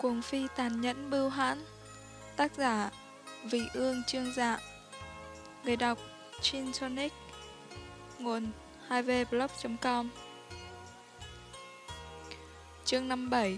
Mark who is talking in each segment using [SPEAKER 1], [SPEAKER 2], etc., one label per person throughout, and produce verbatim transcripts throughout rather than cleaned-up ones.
[SPEAKER 1] Cuồng phi tàn nhẫn bưu hãn. Tác giả Vì Ương Chương Dạ. Người đọc Chinsonic. Nguồn hai v blog chấm com. Chương năm mươi bảy.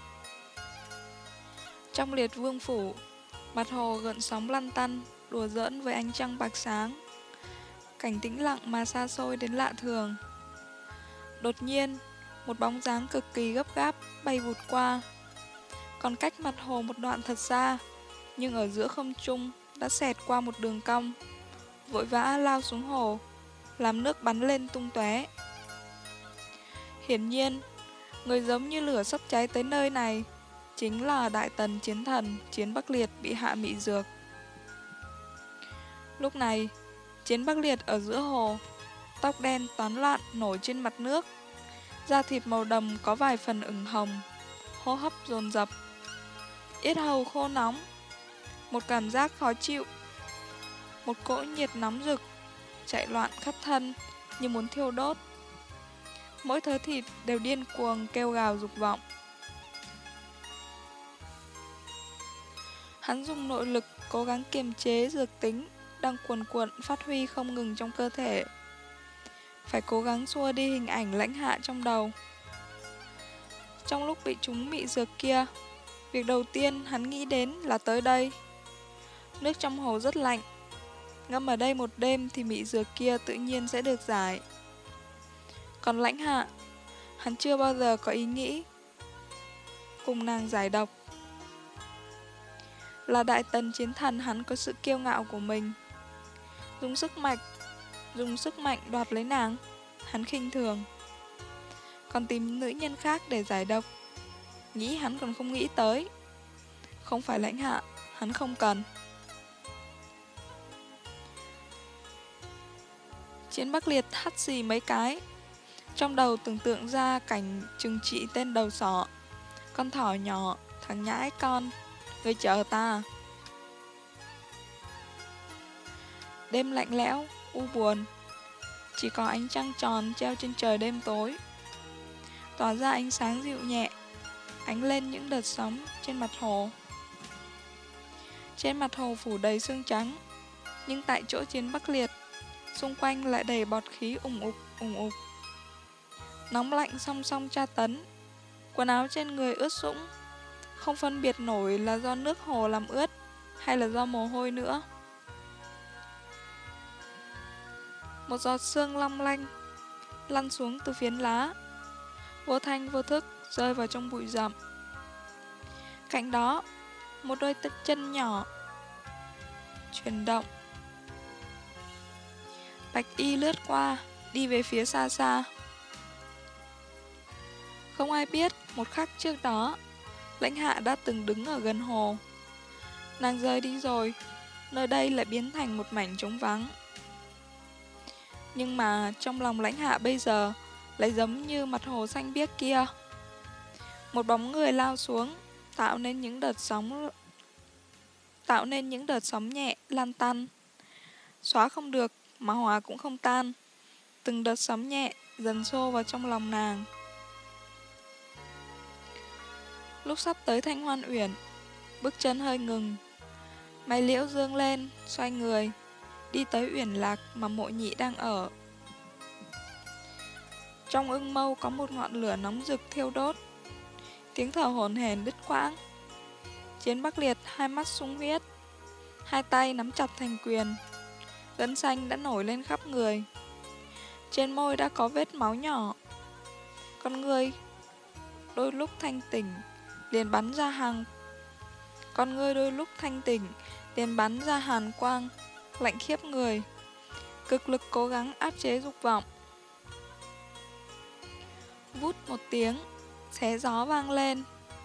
[SPEAKER 1] Trong liệt vương phủ, mặt hồ gợn sóng lăn tăn, đùa giỡn với ánh trăng bạc sáng. Cảnh tĩnh lặng mà xa xôi đến lạ thường. Đột nhiên, một bóng dáng cực kỳ gấp gáp bay vụt qua. Còn cách mặt hồ một đoạn thật xa, nhưng ở giữa không trung đã xẹt qua một đường cong, vội vã lao xuống hồ, làm nước bắn lên tung tóe. Hiển nhiên, người giống như lửa sắp cháy tới nơi này chính là Đại Tần Chiến Thần Chiến Bắc Liệt bị hạ mị dược. Lúc này, Chiến Bắc Liệt ở giữa hồ, tóc đen toán loạn nổi trên mặt nước, da thịt màu đầm có vài phần ửng hồng, hô hấp dồn dập, yết hầu khô nóng, một cảm giác khó chịu, một cỗ nhiệt nóng rực chạy loạn khắp thân như muốn thiêu đốt. Mỗi thớ thịt đều điên cuồng kêu gào dục vọng. Hắn dùng nội lực cố gắng kiềm chế dược tính đang cuồn cuộn phát huy không ngừng trong cơ thể. Phải cố gắng xua đi hình ảnh Lãnh Hạ trong đầu. Trong lúc bị trúng mị dược kia, việc đầu tiên hắn nghĩ đến là tới đây. Nước trong hồ rất lạnh, ngâm ở đây một đêm thì mị dược kia tự nhiên sẽ được giải. Còn Lãnh Hạ, hắn chưa bao giờ có ý nghĩ cùng nàng giải độc. Là Đại Tần Chiến Thần, hắn có sự kiêu ngạo của mình. Dùng sức mạnh, dùng sức mạnh đoạt lấy nàng, hắn khinh thường. Còn tìm nữ nhân khác để giải độc, nghĩ hắn còn không nghĩ tới. Không phải Lãnh Hạ, hắn không cần. Chiến Bắc Liệt hắt xì mấy cái, trong đầu tưởng tượng ra cảnh trừng trị tên đầu sỏ. Con thỏ nhỏ, thằng nhãi con, ngươi chờ ta. Đêm lạnh lẽo, u buồn, chỉ có ánh trăng tròn treo trên trời đêm tối, tỏa ra ánh sáng dịu nhẹ, ánh lên những đợt sóng trên mặt hồ. Trên mặt hồ phủ đầy sương trắng, nhưng tại chỗ Chiến Bắc Liệt, xung quanh lại đầy bọt khí ủng ục, ủng ục. Nóng lạnh song song tra tấn, quần áo trên người ướt sũng, không phân biệt nổi là do nước hồ làm ướt hay là do mồ hôi nữa. Một giọt sương long lanh lăn xuống từ phiến lá, vô thanh vô thức rơi vào trong bụi rậm. Cạnh đó, một đôi t- chân nhỏ chuyển động. Bạch y lướt qua, đi về phía xa xa. Không ai biết một khắc trước đó, Lãnh Hạ đã từng đứng ở gần hồ. Nàng rời đi rồi, nơi đây lại biến thành một mảnh trống vắng. Nhưng mà trong lòng Lãnh Hạ bây giờ lại giống như mặt hồ xanh biếc kia. Một bóng người lao xuống, tạo nên những đợt sóng tạo nên những đợt sóng nhẹ lan tăn. Xóa không được mà hòa cũng không tan. Từng đợt sóng nhẹ dần xô vào trong lòng nàng. Lúc sắp tới Thanh Hoan Uyển, bước chân hơi ngừng. Mày liễu dương lên, xoay người, đi tới Uyển Lạc mà Mộ Nhị đang ở. Trong ưng mâu có một ngọn lửa nóng rực thiêu đốt. Tiếng thở hổn hển đứt quãng. Chiến Bắc Liệt hai mắt sung huyết, hai tay nắm chặt thành quyền, gân xanh đã nổi lên khắp người. Trên môi đã có vết máu nhỏ. Con người đôi lúc thanh tỉnh liền bắn ra hàng Con ngươi đôi lúc thanh tỉnh liền bắn ra hàn quang lạnh khiếp người, cực lực cố gắng áp chế dục vọng. Vút một tiếng, xé gió vang lên.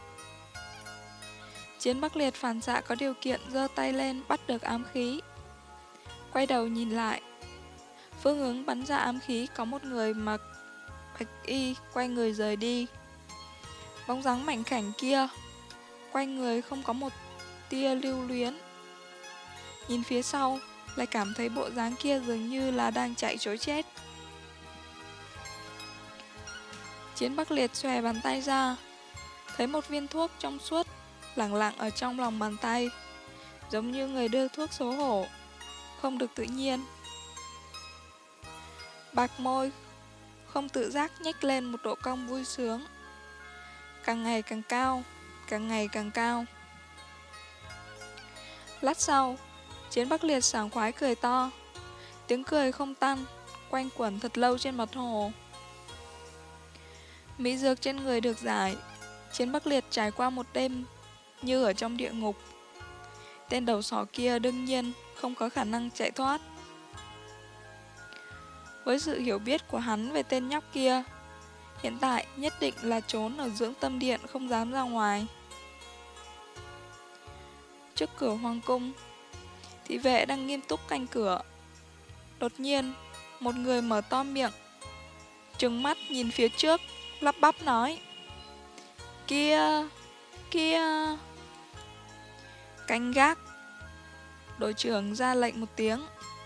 [SPEAKER 1] Chiến Bắc Liệt phản xạ có điều kiện giơ tay lên bắt được ám khí. Quay đầu nhìn lại, phương hướng bắn ra ám khí có một người mặc bạch y quay người rời đi. Bóng dáng mảnh khảnh kia, quay người không có một tia lưu luyến. Nhìn phía sau, lại cảm thấy bộ dáng kia dường như là đang chạy trối chết. Chiến Bắc Liệt xòe bàn tay ra, thấy một viên thuốc trong suốt lẳng lặng ở trong lòng bàn tay, giống như người đưa thuốc xấu hổ, không được tự nhiên. Bạc môi không tự giác nhếch lên một độ cong vui sướng, càng ngày càng cao, càng ngày càng cao. Lát sau, Chiến Bắc Liệt sảng khoái cười to, tiếng cười không tan, quanh quẩn thật lâu trên mặt hồ. Mỹ dược trên người được giải, Chiến Bắc Liệt trải qua một đêm như ở trong địa ngục. Tên đầu sỏ kia đương nhiên không có khả năng chạy thoát. Với sự hiểu biết của hắn về tên nhóc kia, hiện tại nhất định là trốn ở dưỡng tâm điện, không dám ra ngoài. Trước cửa hoàng cung, thị vệ đang nghiêm túc canh cửa. Đột nhiên, một người mở to miệng, trừng mắt nhìn phía trước, lắp bắp nói: Kia, kia. Canh gác. Đội trưởng ra lệnh một tiếng.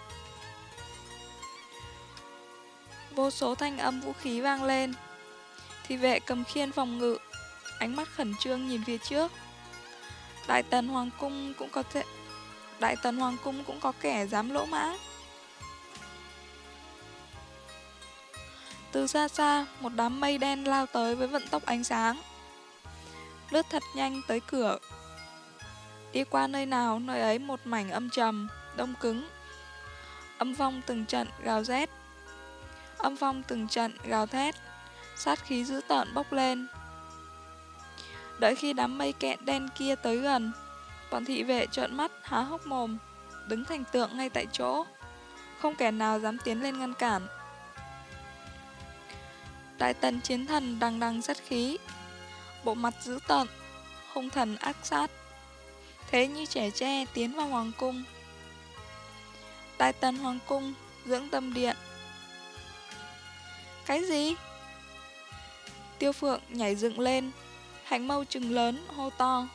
[SPEAKER 1] Vô số thanh âm vũ khí vang lên. Thị vệ cầm khiên phòng ngự, ánh mắt khẩn trương nhìn phía trước. Đại tần hoàng cung cũng có thể Đại tần hoàng cung cũng có kẻ dám lỗ mãng. Từ xa xa, một đám mây đen lao tới với vận tốc ánh sáng, lướt thật nhanh tới cửa. Đi qua nơi nào, nơi ấy một mảnh âm trầm, đông cứng. Âm phong từng trận gào rét, âm phong từng trận gào thét, sát khí dữ tợn bốc lên. Đợi khi đám mây kẹn đen kia tới gần, bọn thị vệ trợn mắt há hốc mồm, đứng thành tượng ngay tại chỗ, không kẻ nào dám tiến lên ngăn cản. Đại tần chiến thần đằng đằng sát khí, bộ mặt dữ tợn, hung thần ác sát, thế như trẻ tre tiến vào hoàng cung. Đại tần hoàng cung, dưỡng tâm điện. Cái gì? Tiêu Phượng nhảy dựng lên, hạnh mâu trừng lớn, hô to.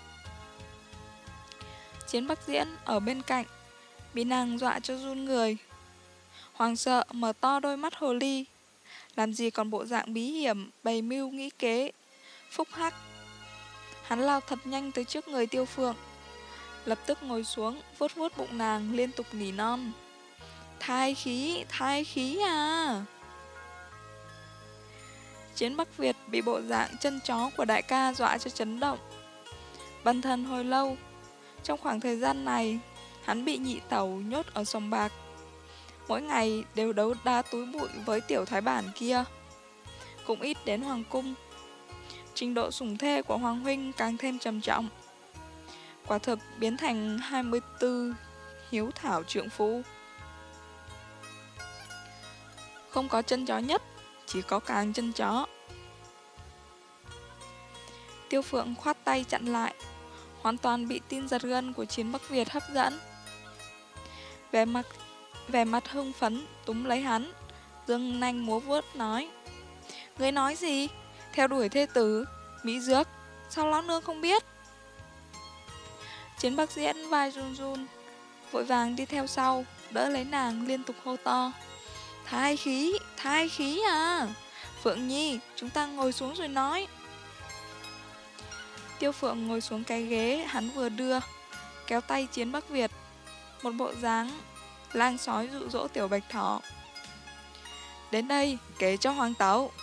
[SPEAKER 1] Chiến Bắc Diễn ở bên cạnh, bị nàng dọa cho run người. Hoàng sợ mở to đôi mắt hồ ly, làm gì còn bộ dạng bí hiểm, bày mưu nghĩ kế, phúc hắc. Hắn lao thật nhanh tới trước người Tiêu Phượng, lập tức ngồi xuống, vuốt vuốt bụng nàng, liên tục nỉ non. Thai khí, thai khí à! Chiến Bắc Việt bị bộ dạng chân chó của đại ca dọa cho chấn động. Bần thần hồi lâu, trong khoảng thời gian này, hắn bị nhị tẩu nhốt ở sòng bạc. Mỗi ngày đều đấu đá túi bụi với tiểu thái bản kia, cũng ít đến hoàng cung. Trình độ sủng thê của hoàng huynh càng thêm trầm trọng. Quả thực biến thành hai mươi tư hiếu thảo trượng phu. Không có chân chó nhất, chỉ có càng chân chó. Tiêu Phượng khoát tay chặn lại, hoàn toàn bị tin giật gân của Chiến Bắc Việt hấp dẫn. Vẻ mặt, vẻ mặt hưng phấn túm lấy hắn, giương nanh múa vuốt nói: Ngươi nói gì? Theo đuổi thê tử, Mỹ Dược, sao lão nương không biết? Chiến Bắc Diễn vai run run, vội vàng đi theo sau, đỡ lấy nàng, liên tục hô to: Thai khí, thai khí à! Phượng Nhi, chúng ta ngồi xuống rồi nói. Tiêu Phượng ngồi xuống cái ghế hắn vừa đưa, kéo tay Chiến Bắc Việt, một bộ dáng lang sói dụ dỗ tiểu bạch thỏ. Đến đây, kể cho hoàng tấu.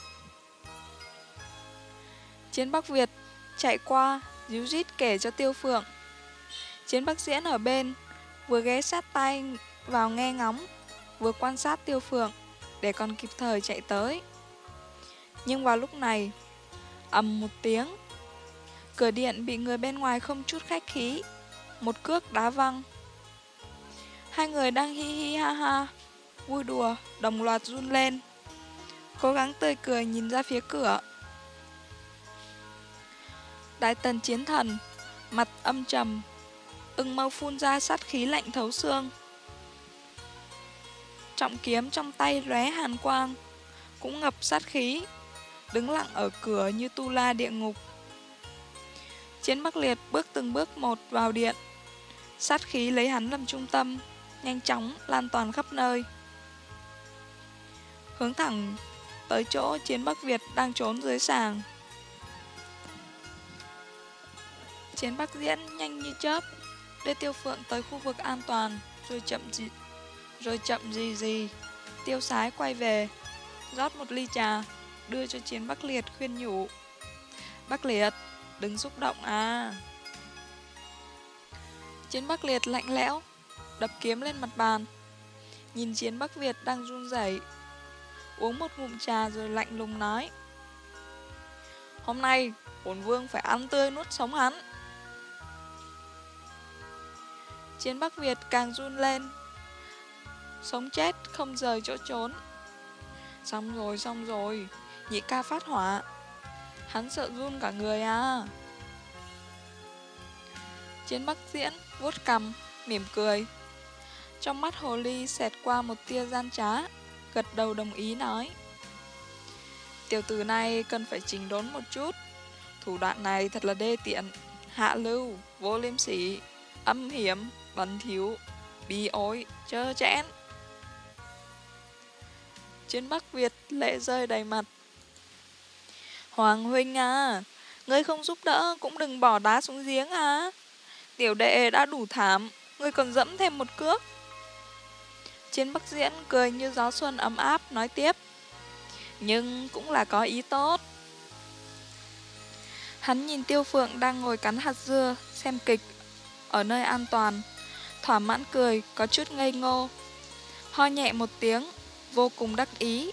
[SPEAKER 1] Chiến Bắc Việt chạy qua, díu dít kể cho Tiêu Phượng. Chiến Bắc Diễn ở bên, vừa ghé sát tay vào nghe ngóng, vừa quan sát Tiêu Phượng, để còn kịp thời chạy tới. Nhưng vào lúc này, ầm một tiếng, cửa điện bị người bên ngoài không chút khách khí một cước đá văng. Hai người đang hi hi ha ha, vui đùa, đồng loạt run lên, cố gắng tươi cười nhìn ra phía cửa. Đại tần chiến thần, mặt âm trầm, ưng mâu phun ra sát khí lạnh thấu xương. Trọng kiếm trong tay lóe hàn quang, cũng ngập sát khí, đứng lặng ở cửa như tu la địa ngục. Chiến Bắc Liệt bước từng bước một vào điện, sát khí lấy hắn làm trung tâm, nhanh chóng lan toàn khắp nơi, hướng thẳng tới chỗ Chiến Bắc Việt đang trốn dưới sàng. Chiến Bắc Diễn nhanh như chớp đưa Tiêu Phượng tới khu vực an toàn, rồi chậm gì, rồi chậm gì gì. Tiêu Sái quay về, rót một ly trà, đưa cho Chiến Bắc Liệt khuyên nhủ. Bắc Liệt, đừng xúc động à. Chiến Bắc Liệt lạnh lẽo, đập kiếm lên mặt bàn, nhìn Chiến Bắc Việt đang run rẩy, uống một ngụm trà rồi lạnh lùng nói. Hôm nay, bổn vương phải ăn tươi nuốt sống hắn. Chiến Bắc Việt càng run lên, sống chết không rời chỗ trốn. Xong rồi, xong rồi, nhị ca phát hỏa. Hắn sợ run cả người à. Chiến Bắc Diễn vuốt cằm, mỉm cười. Trong mắt hồ ly xẹt qua một tia gian trá, gật đầu đồng ý nói. Tiểu tử này cần phải chỉnh đốn một chút. Thủ đoạn này thật là đê tiện, hạ lưu, vô liêm sỉ, âm hiểm, bẩn thỉu, bi ối, trơ trẽn. Chiến Bắc Việt lệ rơi đầy mặt. Hoàng huynh à, ngươi không giúp đỡ cũng đừng bỏ đá xuống giếng à. Tiểu đệ đã đủ thảm, ngươi còn dẫm thêm một cước. Chiến Bắc Diễn cười như gió xuân ấm áp nói tiếp. Nhưng cũng là có ý tốt. Hắn nhìn Tiêu Phượng đang ngồi cắn hạt dưa, xem kịch ở nơi an toàn, thỏa mãn cười, có chút ngây ngô. Ho nhẹ một tiếng, vô cùng đắc ý.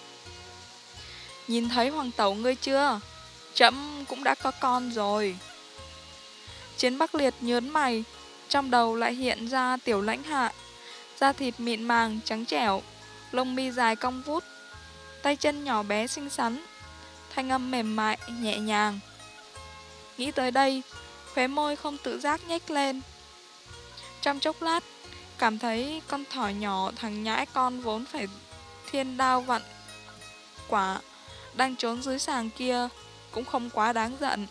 [SPEAKER 1] Nhìn thấy hoàng tẩu ngươi chưa? Trẫm cũng đã có con rồi. Chiến Bắc Liệt nhớn mày, trong đầu lại hiện ra Tiểu Lãnh Hạ, da thịt mịn màng, trắng trẻo, lông mi dài cong vút, tay chân nhỏ bé xinh xắn, thanh âm mềm mại, nhẹ nhàng. Nghĩ tới đây, khóe môi không tự giác nhếch lên. Trong chốc lát, cảm thấy con thỏ nhỏ thằng nhãi con vốn phải thiên đao vặn quả đang trốn dưới sàng kia cũng không quá đáng giận.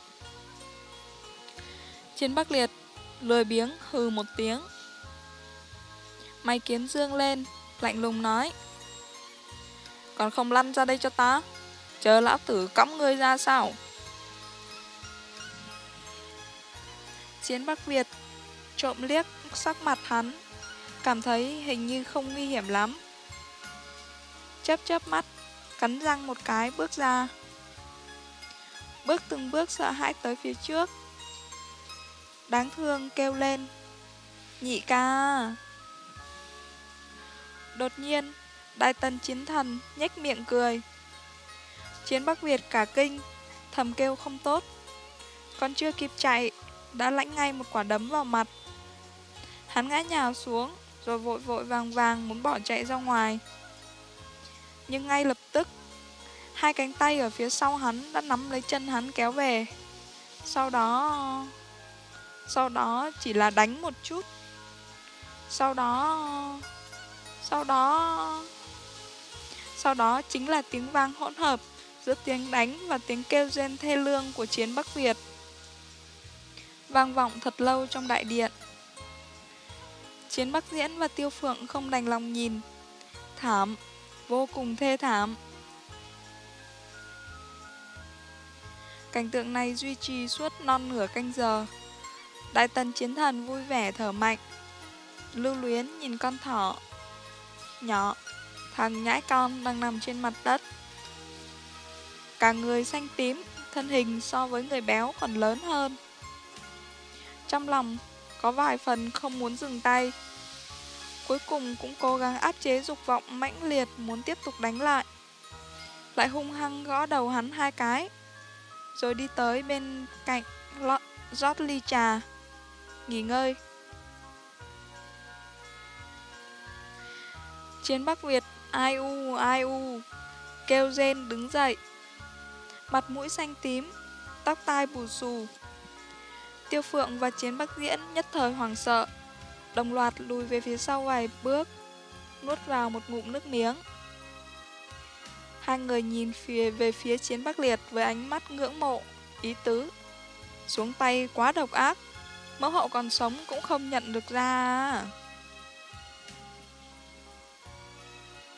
[SPEAKER 1] Chiến Bắc Liệt lười biếng hừ một tiếng. Mày kiếm dương lên, lạnh lùng nói. Còn không lăn ra đây cho ta, chờ lão tử cõng ngươi ra sao? Chiến Bắc Việt trộm liếc sắc mặt hắn, cảm thấy hình như không nguy hiểm lắm. Chớp chớp mắt, cắn răng một cái bước ra. Bước từng bước sợ hãi tới phía trước. Đáng thương kêu lên. Nhị ca. Đột nhiên, Đại Tần Chiến Thần nhếch miệng cười. Chiến Bắc Việt cả kinh, thầm kêu không tốt. Còn chưa kịp chạy, đã lãnh ngay một quả đấm vào mặt. Hắn ngã nhào xuống, rồi vội vội vàng vàng muốn bỏ chạy ra ngoài. Nhưng ngay lập tức, hai cánh tay ở phía sau hắn đã nắm lấy chân hắn kéo về. Sau đó... Sau đó chỉ là đánh một chút. Sau đó... Sau đó... Sau đó chính là tiếng vang hỗn hợp giữa tiếng đánh và tiếng kêu rên thê lương của Chiến Bắc Việt. Vang vọng thật lâu trong đại điện. Chiến Bắc Diễn và Tiêu Phượng không đành lòng nhìn. Thảm, vô cùng thê thảm. Cảnh tượng này duy trì suốt non nửa canh giờ. Đại Tần Chiến Thần vui vẻ thở mạnh, lưu luyến nhìn con thỏ nhỏ, thằng nhãi con đang nằm trên mặt đất. Cả người xanh tím, thân hình so với người béo còn lớn hơn. Trong lòng có vài phần không muốn dừng tay. Cuối cùng cũng cố gắng áp chế dục vọng mãnh liệt muốn tiếp tục đánh lại. Lại hung hăng gõ đầu hắn hai cái, rồi đi tới bên cạnh rót ly trà, nghỉ ngơi. Chiến Bắc Việt ai u ai u kêu rên đứng dậy, mặt mũi xanh tím, tóc tai bù xù. Tiêu Phượng và Chiến Bắc Diễn nhất thời hoảng sợ, đồng loạt lùi về phía sau vài bước, nuốt vào một ngụm nước miếng. Hai người nhìn phía về phía Chiến Bắc Liệt với ánh mắt ngưỡng mộ, ý tứ. Xuống tay quá độc ác, mẫu hậu còn sống cũng không nhận được ra.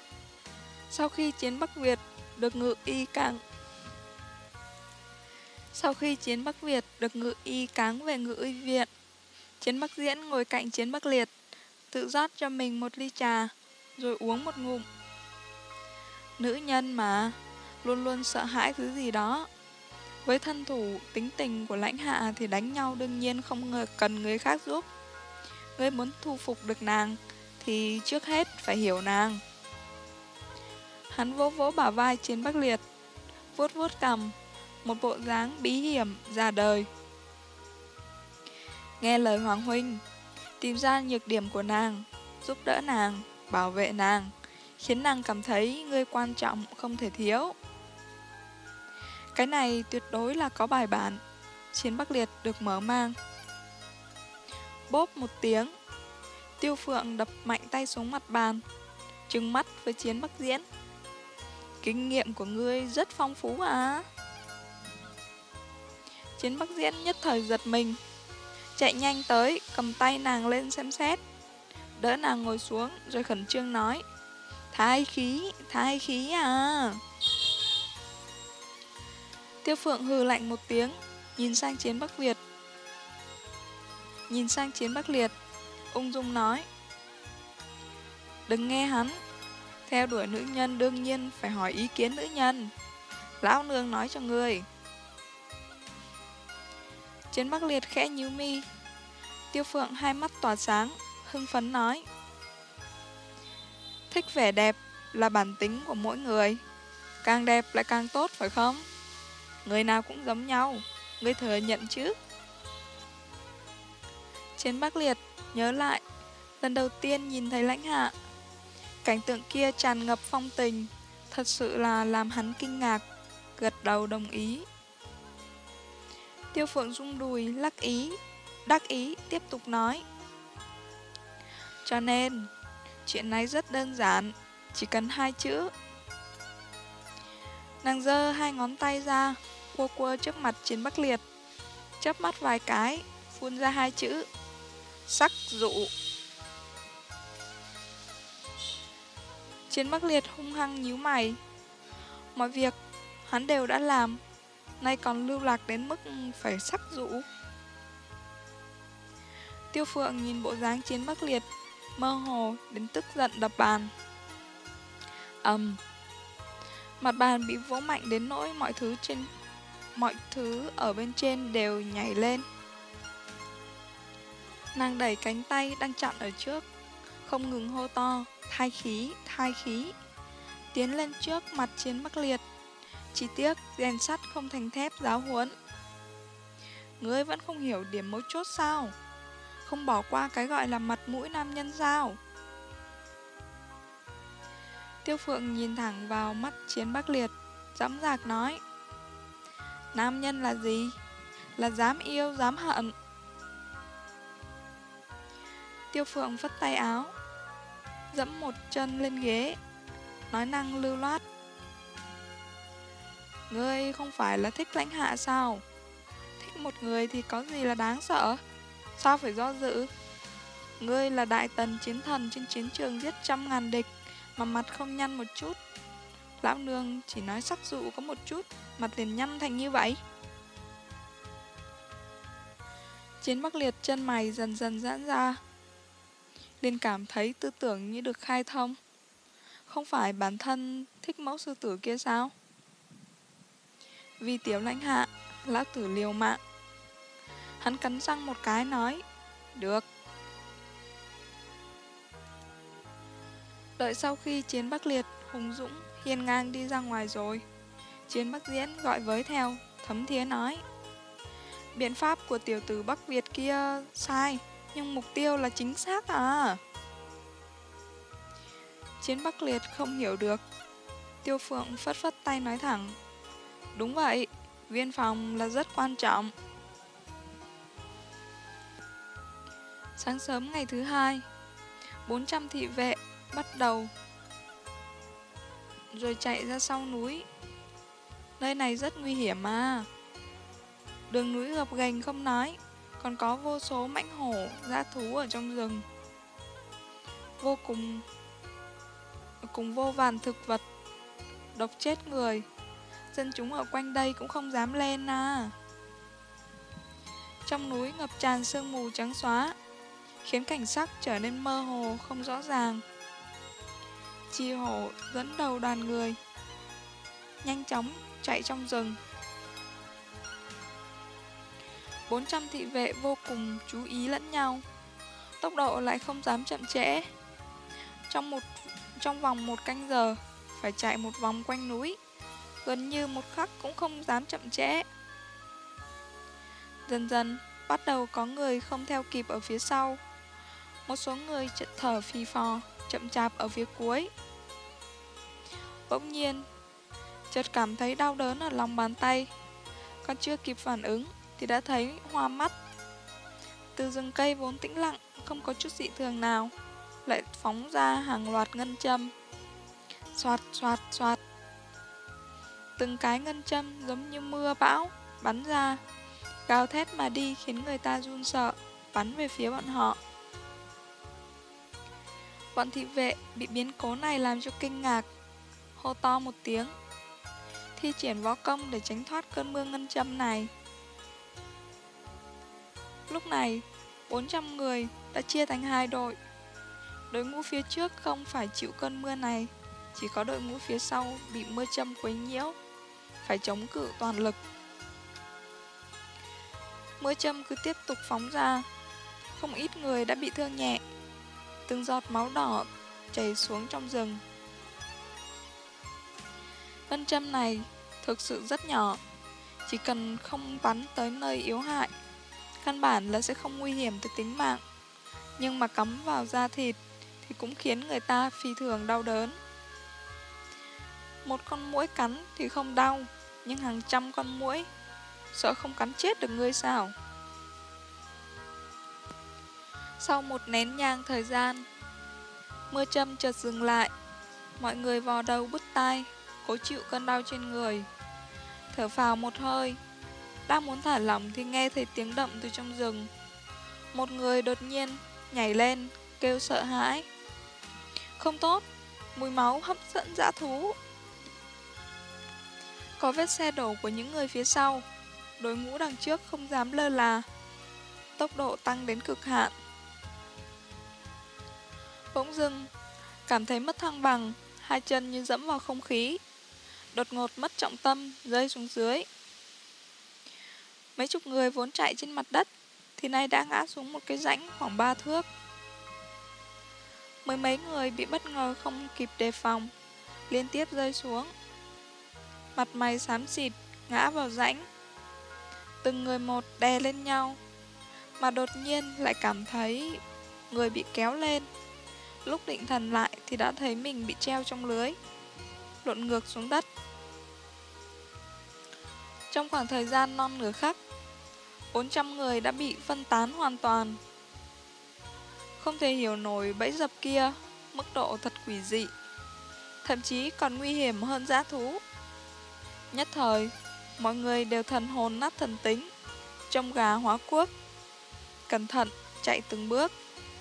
[SPEAKER 1] Sau khi Chiến Bắc Việt được ngự y càng Sau khi Chiến Bắc Việt được Ngự Y cáng về Ngự Y viện, Chiến Bắc Diễn ngồi cạnh Chiến Bắc Liệt, tự rót cho mình một ly trà, rồi uống một ngụm. Nữ nhân mà, luôn luôn sợ hãi thứ gì đó. Với thân thủ, tính tình của lãnh hạ thì đánh nhau đương nhiên không ngờ cần người khác giúp. Ngươi muốn thu phục được nàng, thì trước hết phải hiểu nàng. Hắn vỗ vỗ bả vai Chiến Bắc Liệt, vuốt vuốt cằm, một bộ dáng bí hiểm, già đời. Nghe lời Hoàng Huynh, tìm ra nhược điểm của nàng, giúp đỡ nàng, bảo vệ nàng, khiến nàng cảm thấy ngươi quan trọng không thể thiếu. Cái này tuyệt đối là có bài bản. Chiến Bắc Liệt được mở mang. Bốp một tiếng, Tiêu Phượng đập mạnh tay xuống mặt bàn, trừng mắt với Chiến Bắc Diễn. Kinh nghiệm của ngươi rất phong phú à? Chiến Bắc Diễn nhất thời giật mình, chạy nhanh tới, cầm tay nàng lên xem xét, đỡ nàng ngồi xuống rồi khẩn trương nói: Thái khí, thái khí à? Tiêu Phượng hừ lạnh một tiếng, nhìn sang Chiến Bắc Việt. Nhìn sang Chiến Bắc Liệt, ung dung nói: Đừng nghe hắn, theo đuổi nữ nhân đương nhiên phải hỏi ý kiến nữ nhân. Lão nương nói cho ngươi. Chiến Bắc Liệt khẽ nhíu mi. Tiêu Phượng hai mắt tỏa sáng, hưng phấn nói: Thích vẻ đẹp là bản tính của mỗi người, càng đẹp lại càng tốt phải không? Người nào cũng giống nhau, ngươi thừa nhận chứ? Chiến Bắc Liệt nhớ lại lần đầu tiên nhìn thấy lãnh hạ, cảnh tượng kia tràn ngập phong tình, thật sự là làm hắn kinh ngạc, gật đầu đồng ý. Tiêu Phượng rung đùi, lắc ý, đắc ý tiếp tục nói: Cho nên, chuyện này rất đơn giản, chỉ cần hai chữ. Nàng giơ hai ngón tay ra, cua cua trước mặt Chiến Bắc Liệt, chớp mắt vài cái, phun ra hai chữ: Sắc dụ. Chiến Bắc Liệt hung hăng nhíu mày. Mọi việc hắn đều đã làm, nay còn lưu lạc đến mức phải sắc dụ. Tiêu Phượng nhìn bộ dáng Chiến Bắc Liệt, mơ hồ đến tức giận đập bàn. Ầm. Mặt bàn bị vỗ mạnh đến nỗi mọi thứ trên mọi thứ ở bên trên đều nhảy lên. Nàng đẩy cánh tay đang chặn ở trước, không ngừng hô to: Thai khí, thai khí. Tiến lên trước mặt Chiến Bắc Liệt. Chỉ tiếc rèn sắt không thành thép giáo huấn. Ngươi vẫn không hiểu điểm mấu chốt sao? Không bỏ qua cái gọi là mặt mũi nam nhân sao? Tiêu Phượng nhìn thẳng vào mắt Chiến Bắc Liệt, dõng dạc nói: Nam nhân là gì? Là dám yêu, dám hận. Tiêu Phượng phất tay áo, dẫm một chân lên ghế, nói năng lưu loát: Ngươi không phải là thích lãnh hạ sao? Thích một người thì có gì là đáng sợ? Sao phải do dự? Ngươi là đại tần chiến thần trên chiến trường giết trăm ngàn địch mà mặt không nhăn một chút. Lão nương chỉ nói sắc dụ có một chút, mặt liền nhăn thành như vậy. Chiến Bắc Liệt chân mày dần dần giãn ra, liền cảm thấy tư tưởng như được khai thông. Không phải bản thân thích mẫu sư tử kia sao? Vì tiểu lãnh hạ, lão tử liều mạng. Hắn cắn răng một cái nói: Được. Đợi sau khi Chiến Bắc Liệt hùng dũng hiên ngang đi ra ngoài rồi, Chiến Bắc Diễn gọi với theo, thấm thía nói: Biện pháp của tiểu tử Bắc Việt kia sai, nhưng mục tiêu là chính xác à? Chiến Bắc Liệt không hiểu được. Tiêu Phượng phất phất tay nói thẳng: Đúng vậy, viên phòng là rất quan trọng. Sáng sớm ngày thứ hai, bốn trăm thị vệ bắt đầu rồi chạy ra sau núi. Nơi này rất nguy hiểm mà. Đường núi gập ghềnh không nói, còn có vô số mãnh hổ, dã thú ở trong rừng. Vô cùng cùng vô vàn thực vật độc chết người. Dân chúng ở quanh đây cũng không dám lên à. Trong núi ngập tràn sương mù trắng xóa, khiến cảnh sắc trở nên mơ hồ không rõ ràng. Chi hổ dẫn đầu đoàn người, nhanh chóng chạy trong rừng. bốn trăm thị vệ vô cùng chú ý lẫn nhau, tốc độ lại không dám chậm trễ. Trong một trong vòng một canh giờ, phải chạy một vòng quanh núi, gần như một khắc cũng không dám chậm trễ. Dần dần, bắt đầu có người không theo kịp ở phía sau. Một số người chợt thở phì phò, chậm chạp ở phía cuối. Bỗng nhiên, chợt cảm thấy đau đớn ở lòng bàn tay. Còn chưa kịp phản ứng thì đã thấy hoa mắt. Từ rừng cây vốn tĩnh lặng, không có chút dị thường nào, lại phóng ra hàng loạt ngân châm. Xoạt xoạt xoạt. Từng cái ngân châm giống như mưa bão bắn ra, gào thét mà đi khiến người ta run sợ, bắn về phía bọn họ. Bọn thị vệ bị biến cố này làm cho kinh ngạc, hô to một tiếng, thi triển võ công để tránh thoát cơn mưa ngân châm này. Lúc này, bốn trăm người đã chia thành hai đội. Đội ngũ phía trước không phải chịu cơn mưa này, chỉ có đội ngũ phía sau bị mưa châm quấy nhiễu, phải chống cự toàn lực. Mưa châm cứ tiếp tục phóng ra, không ít người đã bị thương nhẹ, từng giọt máu đỏ chảy xuống trong rừng. Ngân châm này thực sự rất nhỏ, chỉ cần không bắn tới nơi yếu hại, căn bản là sẽ không nguy hiểm tới tính mạng. Nhưng mà cắm vào da thịt thì cũng khiến người ta phi thường đau đớn. Một con muỗi cắn thì không đau, nhưng hàng trăm con muỗi, sợ không cắn chết được ngươi sao? Sau một nén nhang thời gian, mưa châm chợt dừng lại. Mọi người vò đầu bứt tai, cố chịu cơn đau trên người, thở phào một hơi. Đang muốn thả lỏng thì nghe thấy tiếng động từ trong rừng. Một người đột nhiên nhảy lên, kêu sợ hãi. Không tốt, mùi máu hấp dẫn dã thú. Có vết xe đổ của những người phía sau. Đội ngũ đằng trước không dám lơ là, tốc độ tăng đến cực hạn. Bỗng dưng, cảm thấy mất thăng bằng, hai chân như dẫm vào không khí, đột ngột mất trọng tâm, rơi xuống dưới. Mấy chục người vốn chạy trên mặt đất thì nay đã ngã xuống một cái rãnh khoảng ba thước. Mấy mấy người bị bất ngờ không kịp đề phòng, liên tiếp rơi xuống. Mặt mày xám xịt, ngã vào rãnh. Từng người một đè lên nhau, mà đột nhiên lại cảm thấy người bị kéo lên. Lúc định thần lại thì đã thấy mình bị treo trong lưới, lộn ngược xuống đất. Trong khoảng thời gian non nửa khắc, bốn trăm người đã bị phân tán hoàn toàn. Không thể hiểu nổi bẫy dập kia, mức độ thật quỷ dị, thậm chí còn nguy hiểm hơn dã thú. Nhất thời, mọi người đều thần hồn nát thần tính, trông gà hóa cuốc, cẩn thận chạy từng bước.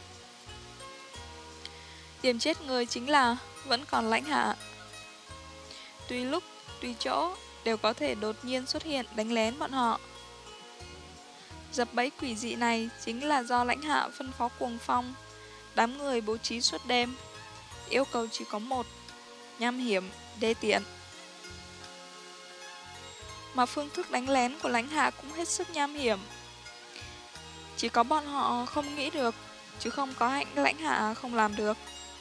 [SPEAKER 1] Điểm chết người chính là vẫn còn Lãnh Hạ. Tuy lúc, tuy chỗ đều có thể đột nhiên xuất hiện đánh lén bọn họ. Dập bẫy quỷ dị này chính là do Lãnh Hạ phân phó Cuồng Phong, đám người bố trí suốt đêm. Yêu cầu chỉ có một: nham hiểm, đê tiện. Mà phương thức đánh lén của Lãnh Hạ cũng hết sức nham hiểm. Chỉ có bọn họ không nghĩ được, chứ không có hạnh Lãnh Hạ không làm được.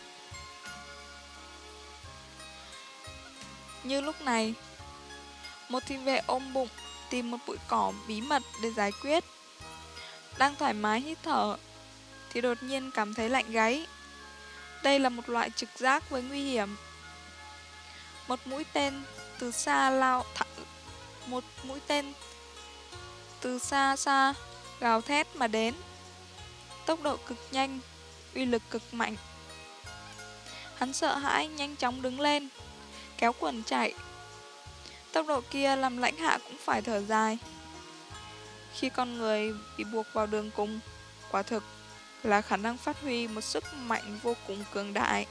[SPEAKER 1] Như lúc này, một thị vệ ôm bụng tìm một bụi cỏ bí mật để giải quyết. Đang thoải mái hít thở thì đột nhiên cảm thấy lạnh gáy. Đây là một loại trực giác với nguy hiểm. Một mũi tên từ xa lao thẳng, một mũi tên từ xa xa gào thét mà đến. Tốc độ cực nhanh, uy lực cực mạnh. Hắn sợ hãi nhanh chóng đứng lên, kéo quần chạy. Tốc độ kia làm Lãnh Hạ cũng phải thở dài. Khi con người bị buộc vào đường cùng, quả thực là khả năng phát huy một sức mạnh vô cùng cường đại.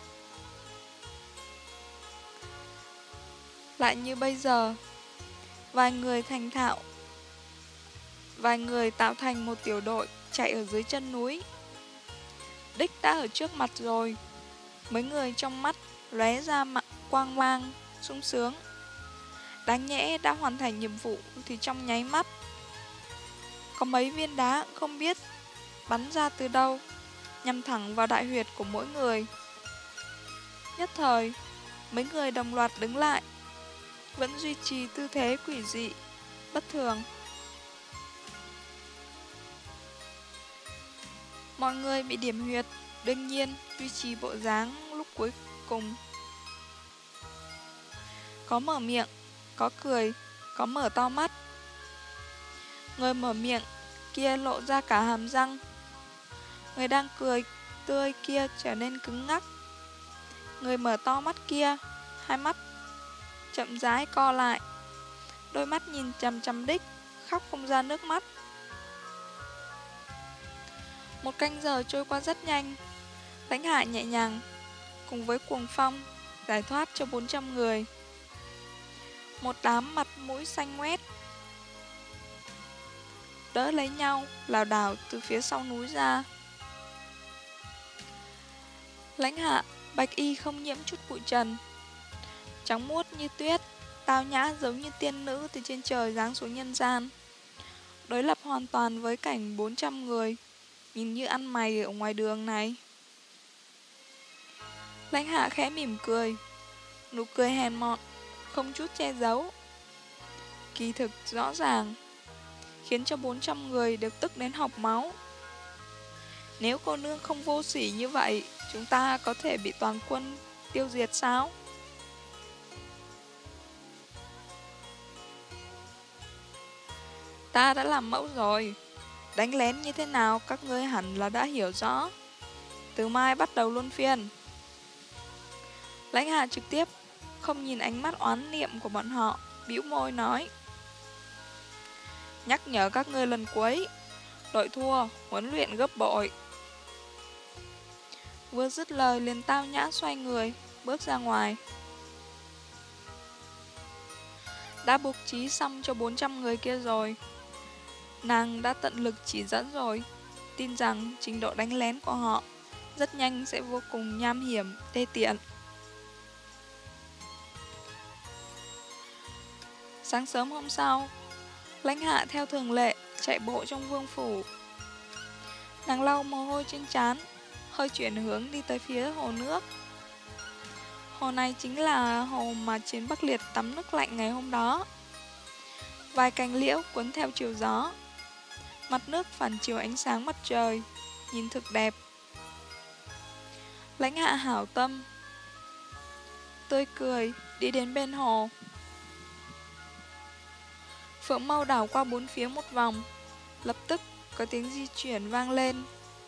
[SPEAKER 1] Lại như bây giờ, vài người thành thạo Vài người tạo thành một tiểu đội chạy ở dưới chân núi. Đích đã ở trước mặt rồi. Mấy người trong mắt lóe ra mặt quang mang, sung sướng. Đáng nhẽ đã hoàn thành nhiệm vụ thì trong nháy mắt. Có mấy viên đá không biết bắn ra từ đâu, nhằm thẳng vào đại huyệt của mỗi người. Nhất thời, mấy người đồng loạt đứng lại, vẫn duy trì tư thế quỷ dị, bất thường. Mọi người bị điểm huyệt, đương nhiên duy trì bộ dáng lúc cuối cùng. Có mở miệng, có cười, có mở to mắt. Người mở miệng kia lộ ra cả hàm răng. Người đang cười tươi kia trở nên cứng ngắc. Người mở to mắt kia, hai mắt chậm rãi co lại. Đôi mắt nhìn chằm chằm Đích, khóc không ra nước mắt. Một canh giờ trôi qua rất nhanh. Lãnh Hạ nhẹ nhàng cùng với Cuồng Phong giải thoát cho bốn trăm người. Một đám mặt mũi xanh ngoét đỡ lấy nhau lảo đảo từ phía sau núi ra. Lãnh Hạ, bạch y không nhiễm chút bụi trần, trắng muốt như tuyết, tao nhã giống như tiên nữ từ trên trời giáng xuống nhân gian. Đối lập hoàn toàn với cảnh bốn trăm người nhìn như ăn mày ở ngoài đường này. Lãnh Hạ khẽ mỉm cười, nụ cười hèn mọn, không chút che giấu. Kỳ thực rõ ràng, khiến cho bốn trăm người được tức đến học máu. Nếu cô nương không vô sỉ như vậy, chúng ta có thể bị toàn quân tiêu diệt sao? Ta đã làm mẫu rồi. Đánh lén như thế nào các ngươi hẳn là đã hiểu rõ. Từ mai bắt đầu luân phiên. Lãnh Hạ trực tiếp không nhìn ánh mắt oán niệm của bọn họ, bĩu môi nói: nhắc nhở các ngươi lần cuối, đội thua huấn luyện gấp bội. Vừa dứt lời liền tao nhã xoay người bước ra ngoài. Đã bố trí xong cho bốn trăm người kia rồi. Nàng đã tận lực chỉ dẫn rồi, tin rằng trình độ đánh lén của họ rất nhanh sẽ vô cùng nham hiểm, tê tiện. Sáng sớm hôm sau, Lãnh Hạ theo thường lệ chạy bộ trong vương phủ. Nàng lau mồ hôi trên trán, hơi chuyển hướng đi tới phía hồ nước. Hồ này chính là hồ mà Chiến Bắc Liệt tắm nước lạnh ngày hôm đó. Vài cành liễu cuốn theo chiều gió, mặt nước phản chiếu ánh sáng mặt trời, nhìn thực đẹp. Lãnh Hạ hảo tâm, tươi cười đi đến bên hồ. Phượng Mâu đảo qua bốn phía một vòng, lập tức có tiếng di chuyển vang lên.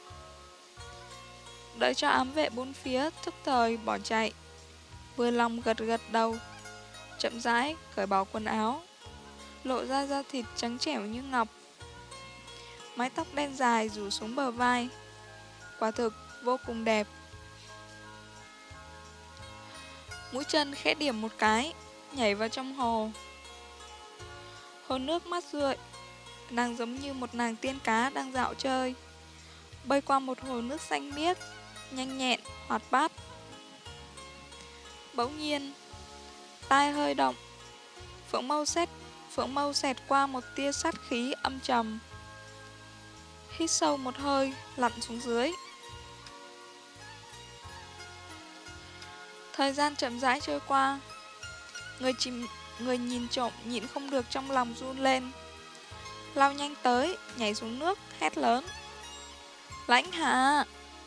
[SPEAKER 1] Đợi cho ám vệ bốn phía thức thời bỏ chạy, vừa lòng gật gật đầu, chậm rãi cởi bỏ quần áo, lộ ra da thịt trắng trẻo như ngọc. Mái tóc đen dài rủ xuống bờ vai, quả thực vô cùng đẹp. Mũi chân khẽ điểm một cái, nhảy vào trong hồ. Hồ nước mát rượi, nàng giống như một nàng tiên cá đang dạo chơi, bơi qua một hồ nước xanh biếc, nhanh nhẹn, hoạt bát. Bỗng nhiên, tai hơi động, Phượng Mâu xét, Phượng Mâu xẹt qua một tia sát khí âm trầm. Hít sâu một hơi, lặn xuống dưới. Thời gian chậm rãi trôi qua, người chìm, người nhìn trộm nhịn không được trong lòng run lên, lao nhanh tới, nhảy xuống nước, hét lớn: Lãnh Hạ!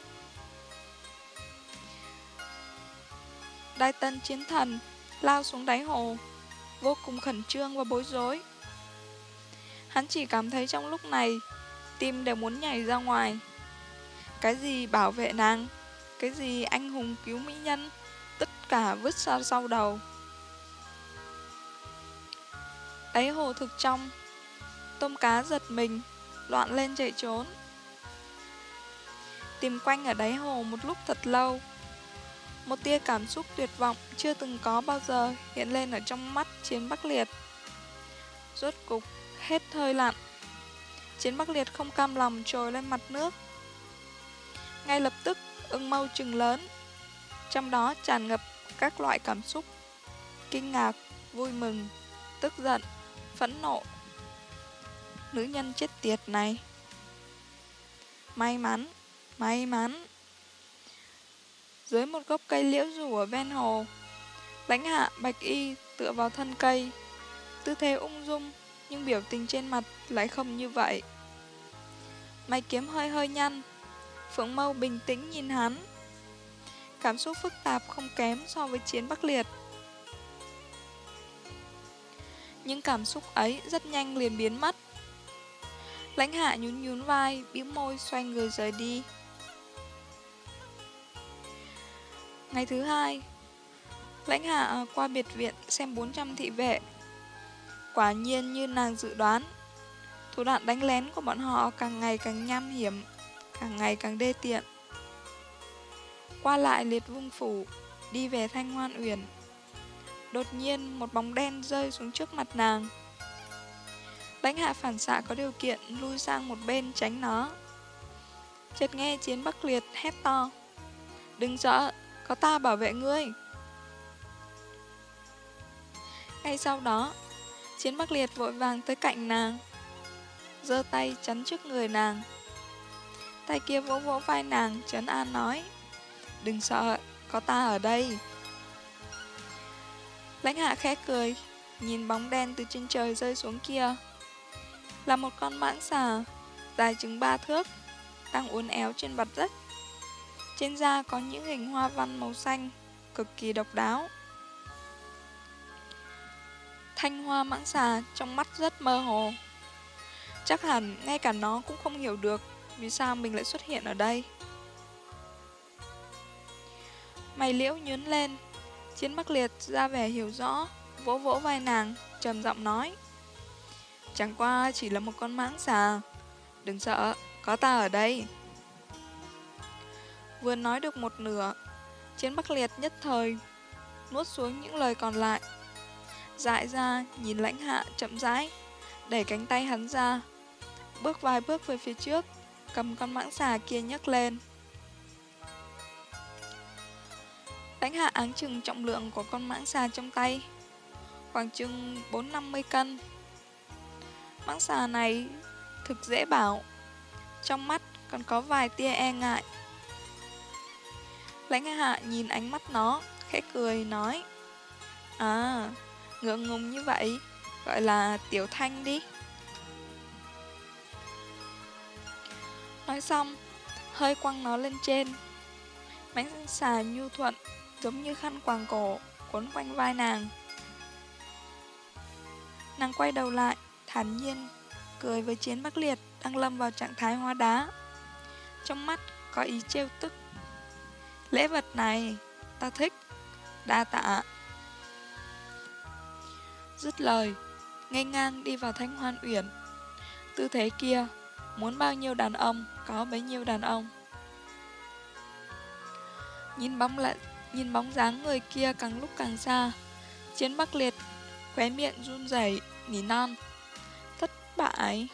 [SPEAKER 1] Đai Tân chiến thần lao xuống đáy hồ, vô cùng khẩn trương và bối rối. Hắn chỉ cảm thấy trong lúc này tim đều muốn nhảy ra ngoài. Cái gì bảo vệ nàng, cái gì anh hùng cứu mỹ nhân, tất cả vứt ra sau đầu. Đáy hồ thực trong, tôm cá giật mình, loạn lên chạy trốn. Tìm quanh ở đáy hồ một lúc thật lâu, một tia cảm xúc tuyệt vọng chưa từng có bao giờ hiện lên ở trong mắt Chiến Bắc Liệt. Rốt cục hết hơi lặn, Chiến Bắc Liệt không cam lòng trồi lên mặt nước. Ngay lập tức, ưng mâu trừng lớn, trong đó tràn ngập các loại cảm xúc: kinh ngạc, vui mừng, tức giận, phẫn nộ. Nữ nhân chết tiệt này! May mắn, may mắn! Dưới một gốc cây liễu rủ ở ven hồ, Lãnh Hạ bạch y tựa vào thân cây, tư thế ung dung, nhưng biểu tình trên mặt lại không như vậy. Mày kiếm hơi hơi nhăn, phượng mâu bình tĩnh nhìn hắn. Cảm xúc phức tạp không kém so với Chiến Bắc Liệt. Nhưng cảm xúc ấy rất nhanh liền biến mất. Lãnh Hạ nhún nhún vai, bĩu môi xoay người rời đi. Ngày thứ hai, Lãnh Hạ qua biệt viện xem bốn trăm thị vệ. Quả nhiên như nàng dự đoán, thủ đoạn đánh lén của bọn họ càng ngày càng nham hiểm, càng ngày càng đê tiện. Qua lại Liệt Vương phủ, đi về Thanh Hoan Uyển, đột nhiên một bóng đen rơi xuống trước mặt nàng. Lãnh Hạ phản xạ có điều kiện lui sang một bên tránh nó. Chợt nghe Chiến Bắc Liệt hét to: "Đừng sợ, có ta bảo vệ ngươi." Ngay sau đó, Chiến Bắc Liệt vội vàng tới cạnh nàng, giơ tay chắn trước người nàng. Tay kia vỗ vỗ vai nàng, trấn an nói: "Đừng sợ, có ta ở đây." Lãnh Hạ khẽ cười, nhìn bóng đen từ trên trời rơi xuống kia. Là một con mãng xà, dài chừng ba thước, đang uốn éo trên mặt đất. Trên da có những hình hoa văn màu xanh, cực kỳ độc đáo. Thanh hoa mãng xà trong mắt rất mơ hồ. Chắc hẳn ngay cả nó cũng không hiểu được vì sao mình lại xuất hiện ở đây. Mày liễu nhướng lên, Chiến Bắc Liệt ra vẻ hiểu rõ, vỗ vỗ vai nàng, trầm giọng nói: "Chẳng qua chỉ là một con mãng xà, đừng sợ, có ta ở đây." Vừa nói được một nửa, Chiến Bắc Liệt nhất thời nuốt xuống những lời còn lại, dại ra nhìn Lãnh Hạ chậm rãi, đẩy cánh tay hắn ra, bước vài bước về phía trước, cầm con mãng xà kia nhấc lên. Lãnh Hạ áng chừng trọng lượng của con mãng xà trong tay, khoảng chừng bốn năm mươi cân. Mãng xà này thực dễ bảo, trong mắt còn có vài tia e ngại. Lãnh Hạ nhìn ánh mắt nó, khẽ cười nói: "À, ngượng ngùng như vậy, gọi là Tiểu Thanh đi." Nói xong, hơi quăng nó lên trên. Mãng xà nhu thuận, giống như khăn quàng cổ, quấn quanh vai nàng. Nàng quay đầu lại, thản nhiên, cười với Chiến Bắc Liệt đang lâm vào trạng thái hóa đá. Trong mắt có ý trêu tức: "Lễ vật này, ta thích, đa tạ." Dứt lời, nghênh ngang đi vào Thanh Hoan Uyển. Tư thế kia, muốn bao nhiêu đàn ông, có bấy nhiêu đàn ông. Nhìn bóng lại, nhìn bóng dáng người kia càng lúc càng xa, Chiến Bắc Liệt khóe miệng run rẩy, nỉ non: "Thất bại."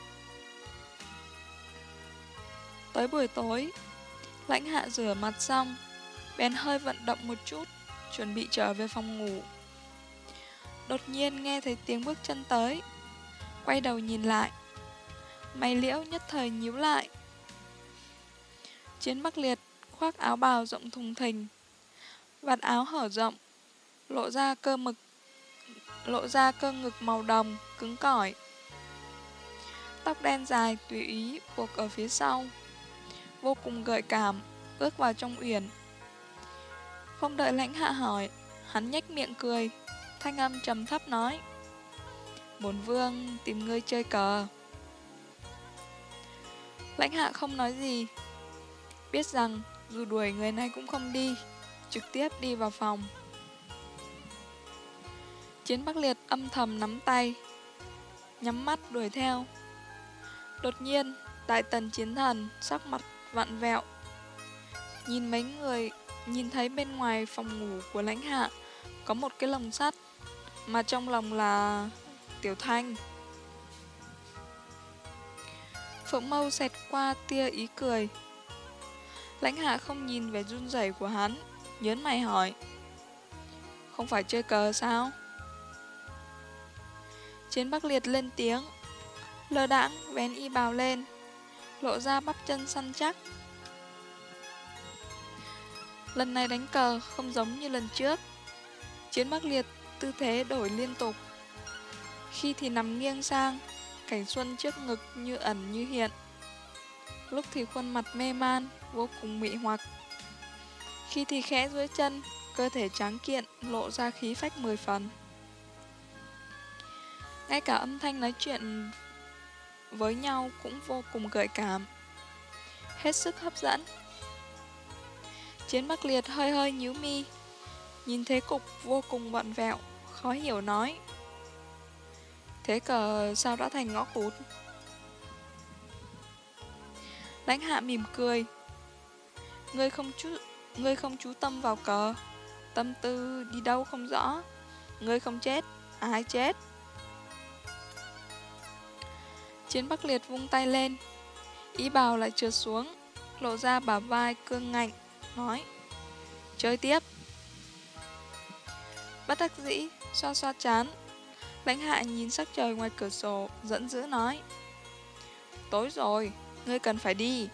[SPEAKER 1] Tới buổi tối, Lãnh Hạ rửa mặt xong, bèn hơi vận động một chút, chuẩn bị trở về phòng ngủ. Đột nhiên nghe thấy tiếng bước chân tới, quay đầu nhìn lại, mày liễu nhất thời nhíu lại. Chiến Bắc Liệt khoác áo bào rộng thùng thình, vạt áo hở rộng, lộ ra cơ mực, lộ ra cơ ngực màu đồng, cứng cỏi. Tóc đen dài tùy ý buộc ở phía sau, vô cùng gợi cảm, bước vào trong uyển. Không đợi Lãnh Hạ hỏi, hắn nhếch miệng cười, thanh âm trầm thấp nói: "Bổn vương tìm ngươi chơi cờ." Lãnh Hạ không nói gì, biết rằng dù đuổi người này cũng không đi, trực tiếp đi vào phòng. Chiến Bắc Liệt âm thầm nắm tay, nhắm mắt đuổi theo. Đột nhiên, Đại Tần Chiến Thần sắc mặt vặn vẹo, nhìn mấy người, nhìn thấy bên ngoài phòng ngủ của Lãnh Hạ có một cái lồng sắt, mà trong lòng là Tiểu Thanh. Phượng Mâu xẹt qua tia ý cười. Lãnh Hạ không nhìn về run rẩy của hắn, nhớn mày hỏi: không phải chơi cờ sao? Chiến Bắc Liệt lên tiếng, lơ đãng vén y bào lên, lộ ra bắp chân săn chắc. Lần này đánh cờ không giống như lần trước. Chiến Bắc Liệt tư thế đổi liên tục, khi thì nằm nghiêng sang, cảnh xuân trước ngực như ẩn như hiện, lúc thì khuôn mặt mê man, vô cùng mị hoặc. Khi thì khẽ dưới chân, cơ thể tráng kiện, lộ ra khí phách mười phần. Ngay cả âm thanh nói chuyện với nhau cũng vô cùng gợi cảm, hết sức hấp dẫn. Chiến Bắc Liệt hơi hơi nhíu mi, nhìn thế cục vô cùng vặn vẹo, khó hiểu nói: thế cờ sao đã thành ngõ cụt? Lãnh Hạ mỉm cười: Ngươi không chú, ngươi không chú tâm vào cờ, tâm tư đi đâu không rõ. Ngươi không chết, ai chết? Chiến Bắc Liệt vung tay lên, ý bào lại trượt xuống, lộ ra bả vai cương ngạnh, nói: chơi tiếp. Bất đắc dĩ, xoa xoa chán, Lãnh Hạ nhìn sắc trời ngoài cửa sổ, giận dữ nói: tối rồi, ngươi cần phải đi.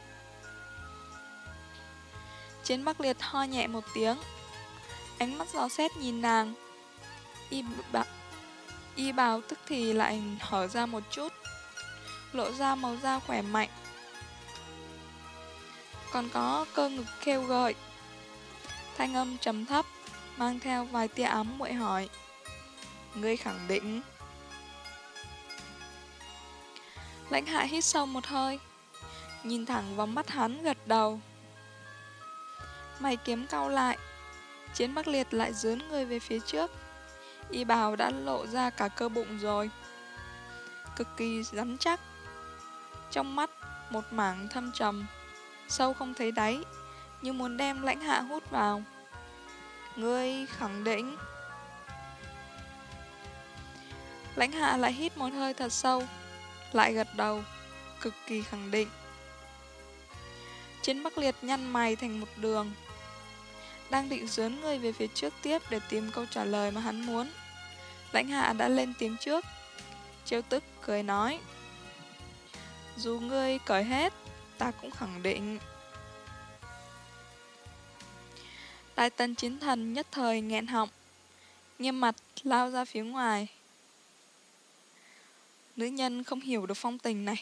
[SPEAKER 1] Chiến Bắc Liệt ho nhẹ một tiếng, ánh mắt gió xét nhìn nàng. Y, bạ, y bào tức thì lại hở ra một chút, lộ ra màu da khỏe mạnh, còn có cơ ngực khêu gợi. Thanh âm trầm thấp, mang theo vài tia ám muội hỏi: ngươi khẳng định? Lãnh Hạ hít sâu một hơi, nhìn thẳng vào mắt hắn gật đầu. Mày kiếm cau lại, Chiến Bắc Liệt lại dướn người về phía trước. Y bào đã lộ ra cả cơ bụng rồi, cực kỳ rắn chắc. Trong mắt một mảng thâm trầm, sâu không thấy đáy, như muốn đem Lãnh Hạ hút vào. Ngươi khẳng định? Lãnh Hạ lại hít một hơi thật sâu, lại gật đầu, cực kỳ khẳng định. Chiến Bắc Liệt nhăn mày thành một đường, đang định dướn người về phía trước tiếp để tìm câu trả lời mà hắn muốn. Lãnh Hạ đã lên tiếng trước, trêu tức cười nói: dù ngươi cởi hết, ta cũng khẳng định. Đại tần chiến thần nhất thời nghẹn họng, nghiêm mặt lao ra phía ngoài. Nữ nhân không hiểu được phong tình này.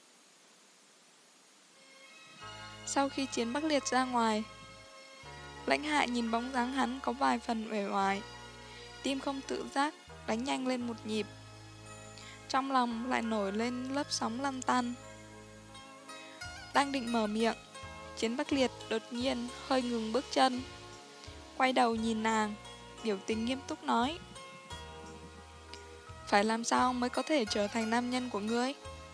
[SPEAKER 1] Sau khi Chiến Bắc Liệt ra ngoài, Lãnh Hạ nhìn bóng dáng hắn có vài phần uể oải, tim không tự giác đánh nhanh lên một nhịp. Trong lòng lại nổi lên lớp sóng lăn tăn. Đang định mở miệng, Chiến Bắc Liệt đột nhiên hơi ngừng bước chân, quay đầu nhìn nàng, biểu tình nghiêm túc nói: phải làm sao mới có thể trở thành nam nhân của ngươi?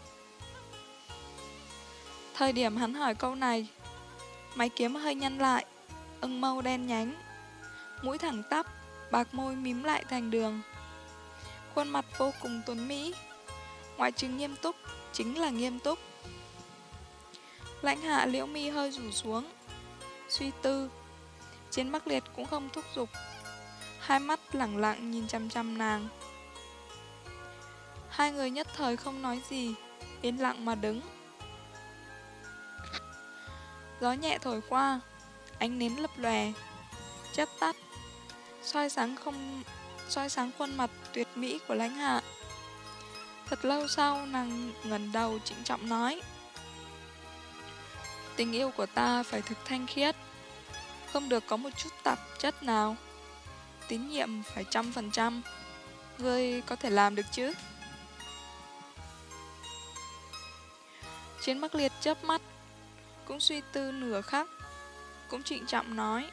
[SPEAKER 1] Thời điểm hắn hỏi câu này, mày kiếm hơi nhăn lại, ưng mâu đen nhánh, mũi thẳng tắp, bạc môi mím lại thành đường. Khuôn mặt vô cùng tuấn mỹ, ngoại trừ nghiêm túc, chính là nghiêm túc. Lãnh Hạ liễu mi hơi rủ xuống, suy tư. Chiến Bắc Liệt cũng không thúc giục, hai mắt lẳng lặng nhìn chăm chăm nàng. Hai người nhất thời không nói gì, yên lặng mà đứng. Gió nhẹ thổi qua, ánh nến lập lòe, chớp tắt, soi sáng không soi sáng khuôn mặt tuyệt mỹ của Lãnh Hạ. Thật lâu sau, nàng ngẩng đầu trịnh trọng nói: tình yêu của ta phải thực thanh khiết, không được có một chút tạp chất nào. Tín nhiệm phải trăm phần trăm. Ngươi có thể làm được chứ? Chiến Bắc Liệt chớp mắt, cũng suy tư nửa khắc, cũng trịnh trọng nói: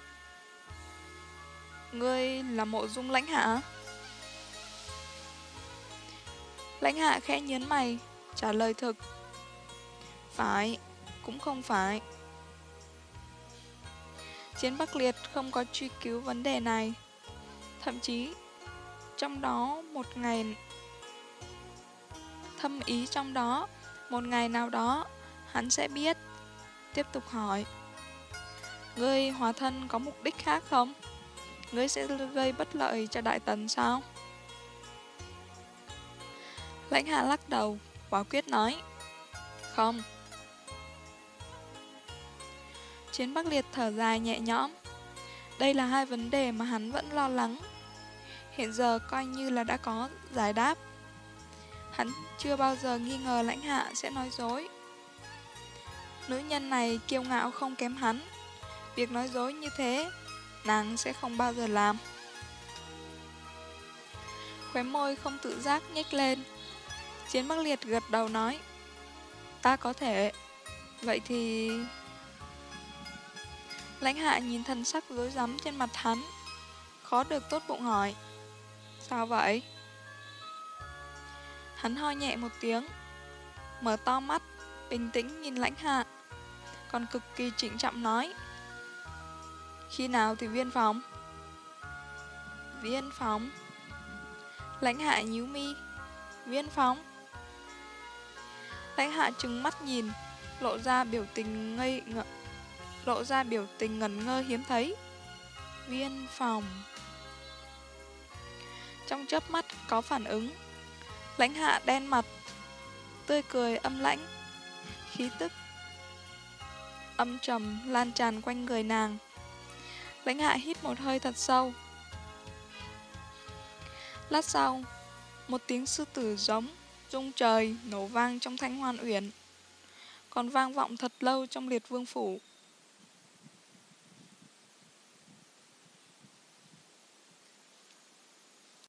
[SPEAKER 1] ngươi là Mộ Dung Lãnh Hạ? Lãnh Hạ khẽ nhớn mày, trả lời thực: phải, cũng không phải. Chiến Bắc Liệt không có truy cứu vấn đề này. Thậm chí, trong đó một ngày thâm ý trong đó Một ngày nào đó, hắn sẽ biết. Tiếp tục hỏi. Ngươi hóa thân có mục đích khác không? Ngươi sẽ gây bất lợi cho Đại Tần sao? Lãnh Hạ lắc đầu, quả quyết nói. Không. Chiến Bắc Liệt thở dài nhẹ nhõm. Đây là hai vấn đề mà hắn vẫn lo lắng. Hiện giờ coi như là đã có giải đáp. Hắn chưa bao giờ nghi ngờ Lãnh Hạ sẽ nói dối. Nữ nhân này kiêu ngạo không kém hắn. Việc nói dối như thế, nàng sẽ không bao giờ làm. Khóe môi không tự giác nhếch lên. Chiến Bắc Liệt gật đầu nói. Ta có thể. Vậy thì... Lãnh Hạ nhìn thần sắc rối rắm trên mặt hắn, khó được tốt bụng hỏi. Sao vậy? Hắn ho nhẹ một tiếng, mở to mắt, bình tĩnh nhìn Lãnh Hạ, còn cực kỳ trịnh trọng nói. Khi nào thì viên phòng? Viên phòng? Lãnh Hạ nhíu mi. Viên phòng? Lãnh Hạ trừng mắt nhìn, lộ ra biểu tình ngây ngợ, lộ ra biểu tình ngẩn ngơ hiếm thấy. Viên phòng? Trong chớp mắt có phản ứng. Lãnh Hạ đen mặt, tươi cười âm lãnh, khí tức âm trầm lan tràn quanh người nàng. Lãnh Hạ hít một hơi thật sâu. Lát sau, một tiếng sư tử giống rung trời nổ vang trong Thanh Hoan Uyển, còn vang vọng thật lâu trong Liệt Vương phủ.